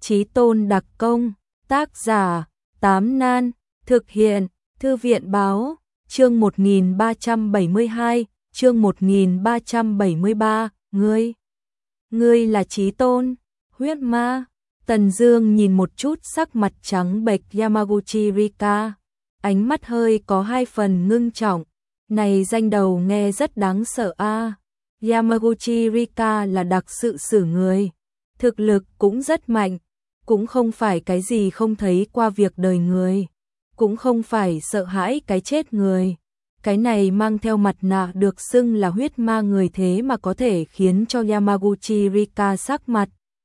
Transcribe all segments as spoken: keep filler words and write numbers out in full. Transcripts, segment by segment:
Chí tôn đặc công, tác giả, Tám Nan, thực hiện, Thư viện báo, chương một nghìn ba trăm bảy mươi hai, chương một nghìn ba trăm bảy mươi ba, ngươi, ngươi là Chí tôn, huyết ma. Tần Dương nhìn một chút sắc mặt trắng bệch Yamaguchi Rika, ánh mắt hơi có hai phần ngưng trọng, này danh đầu nghe rất đáng sợ a. À. Yamaguchi Rika là đặc sự sử người, thực lực cũng rất mạnh, cũng không phải cái gì không thấy qua việc đời người, cũng không phải sợ hãi cái chết người. Cái này mang theo mặt nạ được xưng là huyết ma người thế mà có thể khiến cho Yamaguchi Rika sắc mặt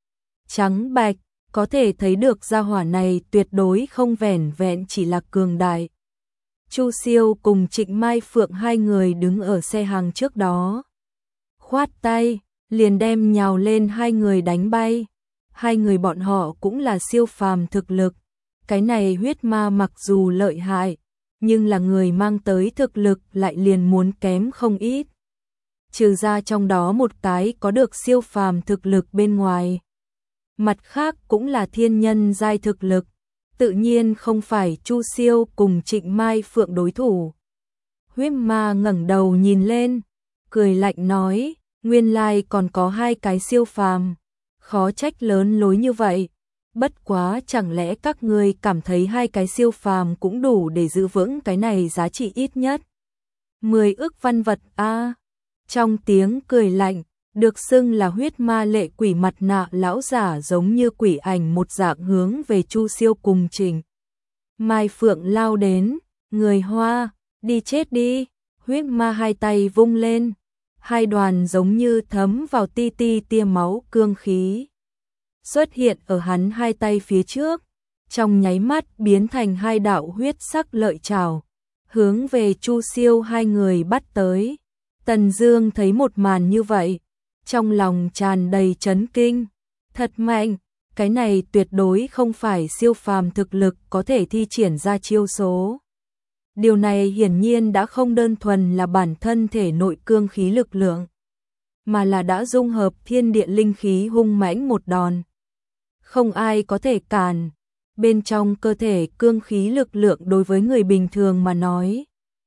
trắng bạch, có thể thấy được gia hỏa này tuyệt đối không vẻn vẹn chỉ là cường đại. Chu Siêu cùng Trịnh Mai Phượng hai người đứng ở xe hàng trước đó, khoát tay, liền đem nhào lên hai người đánh bay. Hai người bọn họ cũng là siêu phàm thực lực, cái này huyết ma mặc dù lợi hại, nhưng là người mang tới thực lực lại liền muốn kém không ít. Trừ ra trong đó một cái có được siêu phàm thực lực bên ngoài, mặt khác cũng là thiên nhân giai thực lực, tự nhiên không phải Chu Siêu cùng Trịnh Mai Phượng đối thủ. Huyết ma ngẩng đầu nhìn lên, cười lạnh nói, nguyên lai còn có hai cái siêu phàm, khó trách lớn lối như vậy. Bất quá chẳng lẽ các ngươi cảm thấy hai cái siêu phàm cũng đủ để giữ vững cái này giá trị ít nhất mười ức văn vật a. À. Trong tiếng cười lạnh, được xưng là huyết ma lệ quỷ mặt nạ lão giả giống như quỷ ảnh một dạng hướng về Chu Siêu cùng Trịnh Mai Phượng lao đến, người Hoa, đi chết đi. Huyết ma hai tay vung lên, hai đoàn giống như thấm vào ti ti tia máu cương khí xuất hiện ở hắn hai tay phía trước, trong nháy mắt biến thành hai đạo huyết sắc lợi trảo, hướng về Chu Siêu hai người bắt tới. Tần Dương thấy một màn như vậy, trong lòng tràn đầy chấn kinh, thật mạnh, cái này tuyệt đối không phải siêu phàm thực lực có thể thi triển ra chiêu số. Điều này hiển nhiên đã không đơn thuần là bản thân thể nội cương khí lực lượng, mà là đã dung hợp thiên địa linh khí hung mãnh một đòn. Không ai có thể cản, bên trong cơ thể cương khí lực lượng đối với người bình thường mà nói,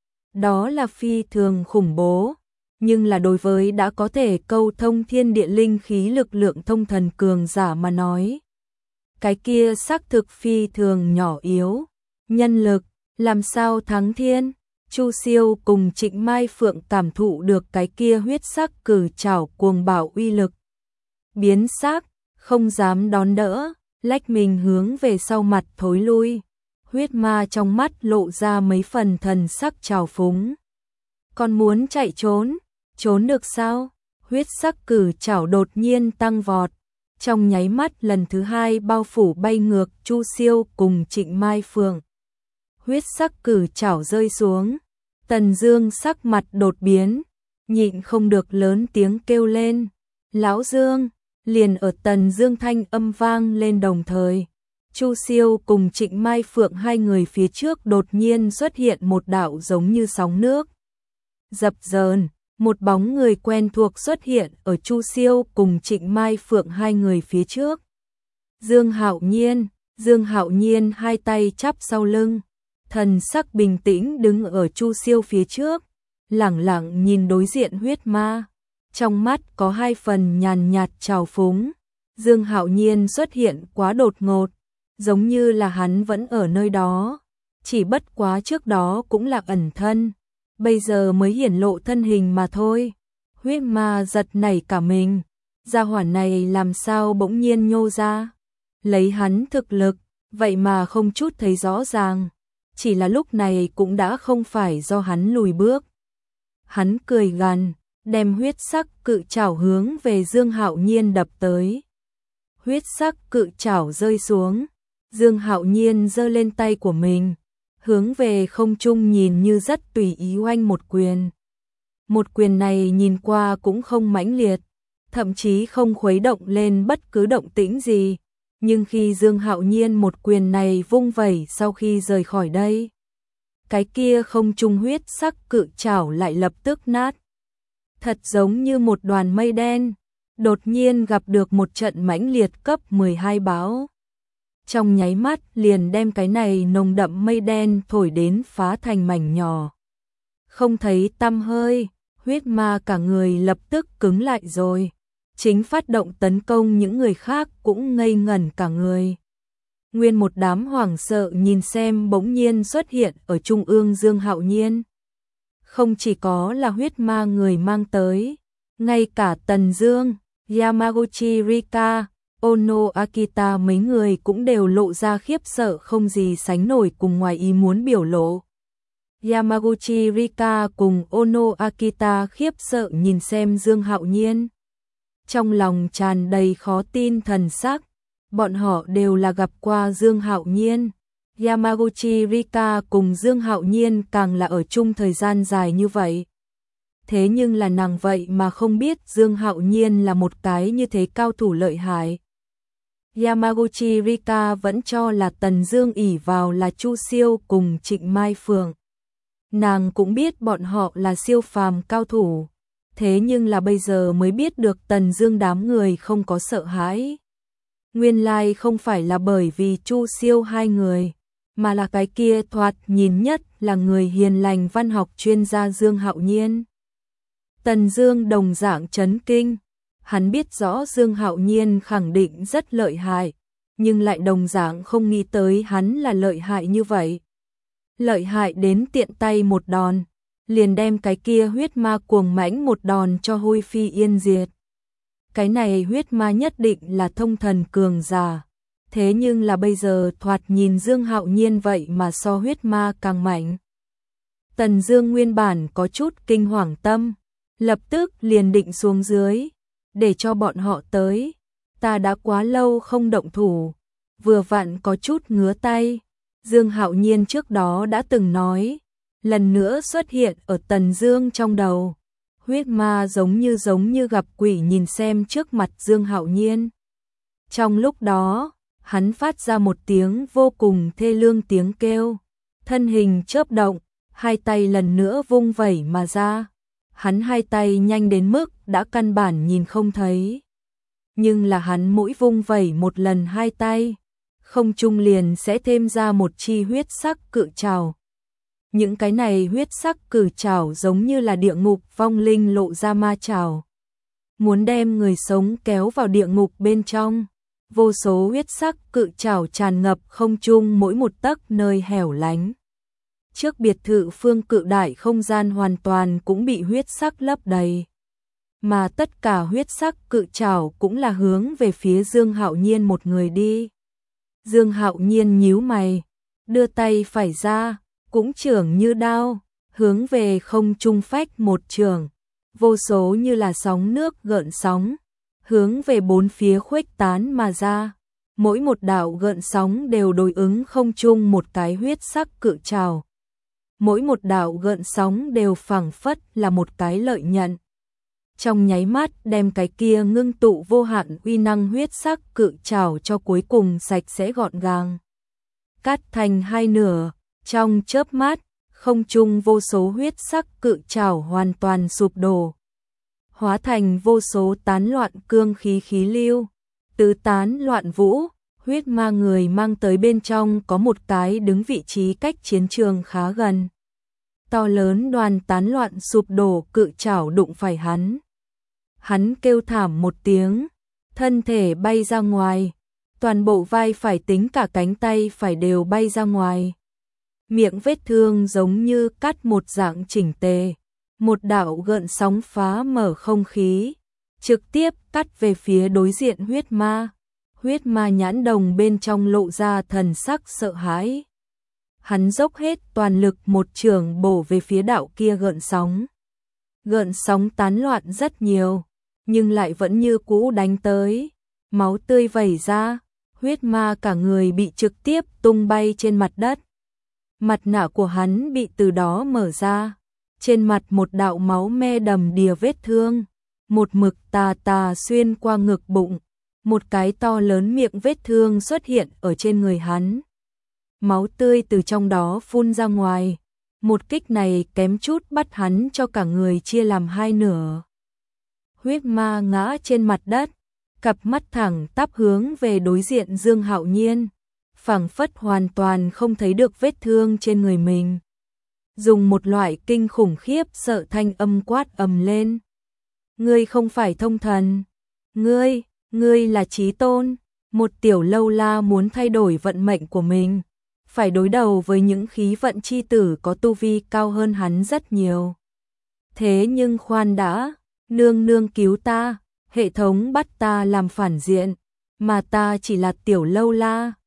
đó là phi thường khủng bố, nhưng là đối với đã có thể câu thông thiên địa linh khí lực lượng thông thần cường giả mà nói, cái kia xác thực phi thường nhỏ yếu. Nhân lực, làm sao thắng thiên? Chu Siêu cùng Trịnh Mai Phượng cảm thụ được cái kia huyết sắc cử trảo cuồng bạo uy lực, biến sắc, không dám đón đỡ, lách mình hướng về sau mặt thối lui. Huyết ma trong mắt lộ ra mấy phần thần sắc trào phúng. Còn muốn chạy trốn, trốn được sao? Huyết sắc cử trảo đột nhiên tăng vọt, trong nháy mắt lần thứ hai bao phủ bay ngược Chu Siêu cùng Trịnh Mai Phượng. Huyết sắc cử trảo rơi xuống, Tần Dương sắc mặt đột biến, nhịn không được lớn tiếng kêu lên, "Lão Dương!" Liền ở Tần Dương thanh âm vang lên đồng thời, Chu Siêu cùng Trịnh Mai Phượng hai người phía trước đột nhiên xuất hiện một đạo giống như sóng nước dập dờn, một bóng người quen thuộc xuất hiện ở Chu Siêu cùng Trịnh Mai Phượng hai người phía trước. Dương Hạo Nhiên, Dương Hạo Nhiên hai tay chắp sau lưng, thần sắc bình tĩnh đứng ở Chu Siêu phía trước, lẳng lặng nhìn đối diện huyết ma, trong mắt có hai phần nhàn nhạt trào phúng. Dương Hạo Nhiên xuất hiện quá đột ngột, giống như là hắn vẫn ở nơi đó, chỉ bất quá trước đó cũng là ẩn thân, bây giờ mới hiển lộ thân hình mà thôi. Huyết ma giật nảy cả mình, gia hỏa này làm sao bỗng nhiên nhô ra, lấy hắn thực lực, vậy mà không chút thấy rõ ràng, chỉ là lúc này cũng đã không phải do hắn lùi bước. Hắn cười gằn, đem huyết sắc cự trảo hướng về Dương Hạo Nhiên đập tới. Huyết sắc cự trảo rơi xuống, Dương Hạo Nhiên giơ lên tay của mình, hướng về không trung nhìn như rất tùy ý oanh một quyền. Một quyền này nhìn qua cũng không mãnh liệt, thậm chí không khuấy động lên bất cứ động tĩnh gì, nhưng khi Dương Hạo Nhiên một quyền này vung vẩy sau khi rời khỏi đây, cái kia không trung huyết sắc cự trảo lại lập tức nát. Thật giống như một đoàn mây đen, đột nhiên gặp được một trận mãnh liệt cấp mười hai bão. trong nháy mắt liền đem cái này nồng đậm mây đen thổi đến phá thành mảnh nhỏ. Không thấy tăm hơi, huyết ma cả người lập tức cứng lại rồi. Chính phát động tấn công những người khác cũng ngây ngẩn cả người. Nguyên một đám hoảng sợ nhìn xem bỗng nhiên xuất hiện ở trung ương Dương Hạo Nhiên. Không chỉ có là huyết ma người mang tới, ngay cả Tần Dương, Yamaguchi Rika, Ono Akita mấy người cũng đều lộ ra khiếp sợ không gì sánh nổi cùng ngoài ý muốn biểu lộ. Yamaguchi Rika cùng Ono Akita khiếp sợ nhìn xem Dương Hạo Nhiên. Trong lòng tràn đầy khó tin thần sắc, bọn họ đều là gặp qua Dương Hạo Nhiên. Yamaguchi Rika cùng Dương Hạo Nhiên càng là ở chung thời gian dài như vậy. Thế nhưng là nàng vậy mà không biết Dương Hạo Nhiên là một cái như thế cao thủ lợi hại. Yamaguchi Rika vẫn cho là Tần Dương ỷ vào là Chu Siêu cùng Trịnh Mai Phượng. Nàng cũng biết bọn họ là siêu phàm cao thủ. Thế nhưng là bây giờ mới biết được Tần Dương đám người không có sợ hãi. Nguyên lai không phải là bởi vì Chu Siêu hai người, mà là cái kia thoạt nhìn nhất là người hiền lành văn học chuyên gia Dương Hạo Nhiên. Tần Dương đồng dạng chấn kinh, hắn biết rõ Dương Hạo Nhiên khẳng định rất lợi hại, nhưng lại đồng dạng không nghĩ tới hắn là lợi hại như vậy. Lợi hại đến tiện tay một đòn, liền đem cái kia huyết ma cuồng mãnh một đòn cho hôi phi yên diệt. Cái này huyết ma nhất định là thông thần cường giả, thế nhưng là bây giờ thoạt nhìn Dương Hạo Nhiên vậy mà so huyết ma càng mạnh. Tần Dương nguyên bản có chút kinh hoàng tâm, lập tức liền định xuống dưới, để cho bọn họ tới. Ta đã quá lâu không động thủ, vừa vặn có chút ngứa tay. Dương Hạo Nhiên trước đó đã từng nói, lần nữa xuất hiện ở Tần Dương trong đầu. Huyết ma giống như giống như gặp quỷ nhìn xem trước mặt Dương Hạo Nhiên. Trong lúc đó, hắn phát ra một tiếng vô cùng thê lương tiếng kêu, thân hình chớp động, hai tay lần nữa vung vẩy mà ra. Hắn hai tay nhanh đến mức đã căn bản nhìn không thấy. Nhưng là hắn mỗi vung vẩy một lần hai tay, không trung liền sẽ thêm ra một chi huyết sắc cự trảo. Những cái này huyết sắc cự trảo giống như là địa ngục vong linh lộ ra ma trảo, muốn đem người sống kéo vào địa ngục bên trong. Vô số huyết sắc cự trảo tràn ngập không trung mỗi một tấc nơi hẻo lánh. Trước biệt thự phương cự đại không gian hoàn toàn cũng bị huyết sắc lấp đầy. Mà tất cả huyết sắc cự trảo cũng là hướng về phía Dương Hạo Nhiên một người đi. Dương Hạo Nhiên nhíu mày, đưa tay phải ra, cũng chưởng như đao, hướng về không trung phách một chưởng. Vô số như là sóng nước gợn sóng, hướng về bốn phía khuếch tán mà ra. Mỗi một đạo gợn sóng đều đối ứng không trung một cái huyết sắc cự trảo. Mỗi một đạo gợn sóng đều phảng phất là một cái lợi nhận. Trong nháy mắt đem cái kia ngưng tụ vô hạn uy năng huyết sắc cự trảo cho cuối cùng sạch sẽ gọn gàng. Cắt thành hai nửa, trong chớp mắt, không trung vô số huyết sắc cự trảo hoàn toàn sụp đổ. Hóa thành vô số tán loạn cương khí khí lưu, tứ tán loạn vũ, huyết ma người mang tới bên trong có một cái đứng vị trí cách chiến trường khá gần. To lớn đoàn tán loạn sụp đổ cự trảo đụng phải hắn. Hắn kêu thảm một tiếng, thân thể bay ra ngoài, toàn bộ vai phải tính cả cánh tay phải đều bay ra ngoài. Miệng vết thương giống như cắt một dạng chỉnh tề, một đạo gợn sóng phá mở không khí, trực tiếp cắt về phía đối diện huyết ma. Huyết ma nhãn đồng bên trong lộ ra thần sắc sợ hãi. Hắn dốc hết toàn lực một chưởng bổ về phía đạo kia gợn sóng. Gợn sóng tán loạn rất nhiều, nhưng lại vẫn như cũ đánh tới. Máu tươi vẩy ra, huyết ma cả người bị trực tiếp tung bay trên mặt đất. Mặt nạ của hắn bị từ đó mở ra, trên mặt một đạo máu me đầm đìa vết thương, một mực tà tà xuyên qua ngực bụng, một cái to lớn miệng vết thương xuất hiện ở trên người hắn. Máu tươi từ trong đó phun ra ngoài, một kích này kém chút bắt hắn cho cả người chia làm hai nửa. Huyết ma ngã trên mặt đất, cặp mắt thẳng tắp hướng về đối diện Dương Hạo Nhiên, phảng phất hoàn toàn không thấy được vết thương trên người mình. Dùng một loại kinh khủng khiếp sợ thanh âm quát ầm lên. Ngươi không phải thông thần. Ngươi, ngươi là Chí Tôn. Một tiểu lâu la muốn thay đổi vận mệnh của mình, phải đối đầu với những khí vận chi tử có tu vi cao hơn hắn rất nhiều. Thế nhưng khoan đã, nương nương cứu ta, hệ thống bắt ta làm phản diện, mà ta chỉ là tiểu lâu la.